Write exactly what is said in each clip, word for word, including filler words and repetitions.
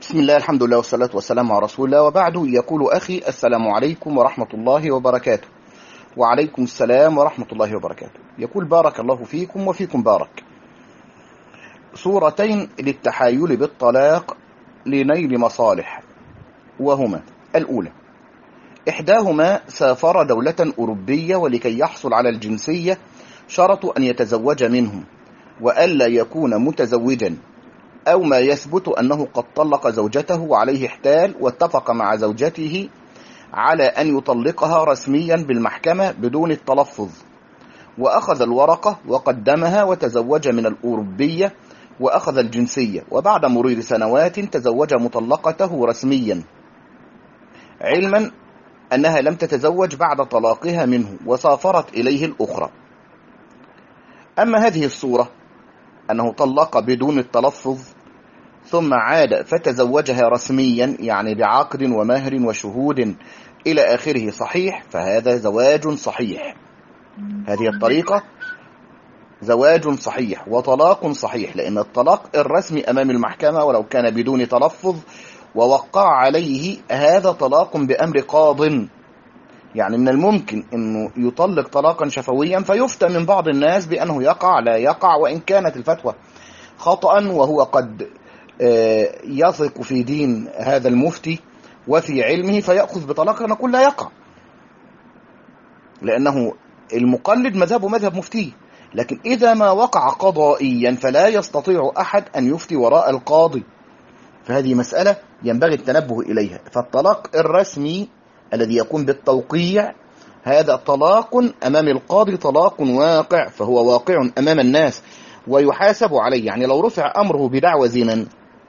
بسم الله، الحمد لله، والصلاة والسلام على رسول الله، وبعد. يقول أخي: السلام عليكم ورحمة الله وبركاته. وعليكم السلام ورحمة الله وبركاته. يقول: بارك الله فيكم وفيكم بارك. صورتين للتحايل بالطلاق لنيل مصالح، وهما: الأولى، إحداهما سافر دولة أوروبية ولكي يحصل على الجنسية شرط أن يتزوج منهم وألا يكون متزوجا، أو ما يثبت أنه قد طلق زوجته وعليه احتال، واتفق مع زوجته على أن يطلقها رسميا بالمحكمة بدون التلفظ، وأخذ الورقة وقدمها وتزوج من الأوروبية وأخذ الجنسية، وبعد مرور سنوات تزوج مطلقته رسميا، علما أنها لم تتزوج بعد طلاقها منه وسافرت إليه الأخرى. أما هذه الصورة، أنه طلق بدون التلفظ ثم عاد فتزوجها رسميا، يعني بعقد ومهر وشهود إلى آخره، صحيح، فهذا زواج صحيح. هذه الطريقة زواج صحيح وطلاق صحيح، لأن الطلاق الرسمي أمام المحكمة ولو كان بدون تلفظ ووقع عليه، هذا طلاق بأمر قاض. يعني من الممكن أنه يطلق طلاقا شفويا فيفتى من بعض الناس بأنه يقع لا يقع، وإن كانت الفتوى خطأ وهو قد يثق في دين هذا المفتي وفي علمه فيأخذ بطلاق، نقول لا يقع، لأنه المقلد مذهبه مذهب مفتي. لكن إذا ما وقع قضائيا فلا يستطيع أحد أن يفتي وراء القاضي، فهذه مسألة ينبغي التنبه إليها. فالطلاق الرسمي الذي يكون بالتوقيع هذا طلاق أمام القاضي، طلاق واقع، فهو واقع أمام الناس ويحاسب عليه. يعني لو رفع أمره بدعوى زنا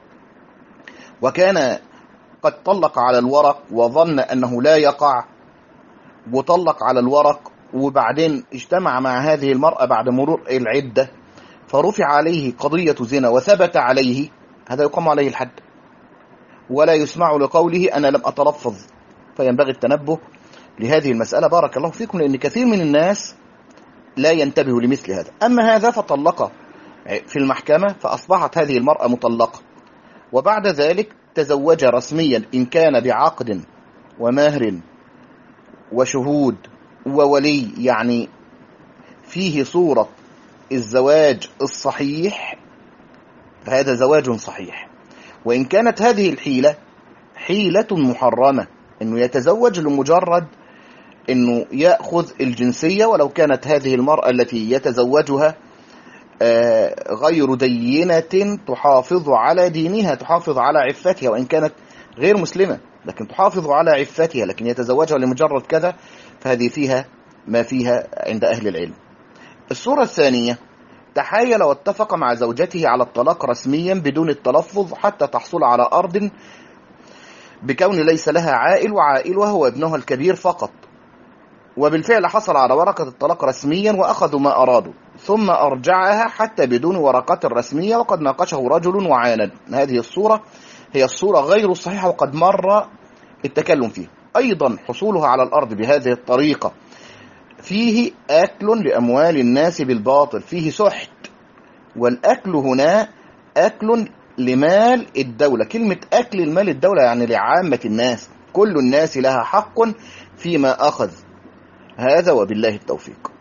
وكان قد طلق على الورق وظن أنه لا يقع، وطلق على الورق وبعدين اجتمع مع هذه المرأة بعد مرور العدة فرفع عليه قضية زنا وثبت عليه، هذا يقام عليه الحد ولا يسمع لقوله أنا لم أتلفظ. فينبغي التنبه لهذه المسألة بارك الله فيكم، لأن كثير من الناس لا ينتبه لمثل هذا. أما هذا فطلق في المحكمة فأصبحت هذه المرأة مطلقة، وبعد ذلك تزوج رسميا إن كان بعقد ومهر وشهود وولي، يعني فيه صورة الزواج الصحيح، فهذا زواج صحيح. وإن كانت هذه الحيلة حيلة محرمة، أنه يتزوج لمجرد أنه يأخذ الجنسية، ولو كانت هذه المرأة التي يتزوجها غير دينة تحافظ على دينها، تحافظ على عفتها، وإن كانت غير مسلمة لكن تحافظ على عفتها، لكن يتزوجها لمجرد كذا، فهذه فيها ما فيها عند أهل العلم. الصورة الثانية: تحايل واتفق مع زوجته على الطلاق رسميا بدون التلفظ حتى تحصل على أرض، بكون ليس لها عائل وعائلها هو ابنها الكبير فقط، وبالفعل حصل على ورقة الطلاق رسميا وأخذوا ما أرادوا، ثم أرجعها حتى بدون ورقة رسمية وقد ناقشه رجل وعاند. هذه الصورة هي الصورة غير الصحيحة وقد مر التكلم فيها. أيضا حصولها على الأرض بهذه الطريقة فيه أكل لأموال الناس بالباطل، فيه سحت، والأكل هنا أكل لمال الدولة. كلمة أكل المال الدولة يعني لعامة الناس، كل الناس لها حق فيما أخذ. هذا وبالله التوفيق.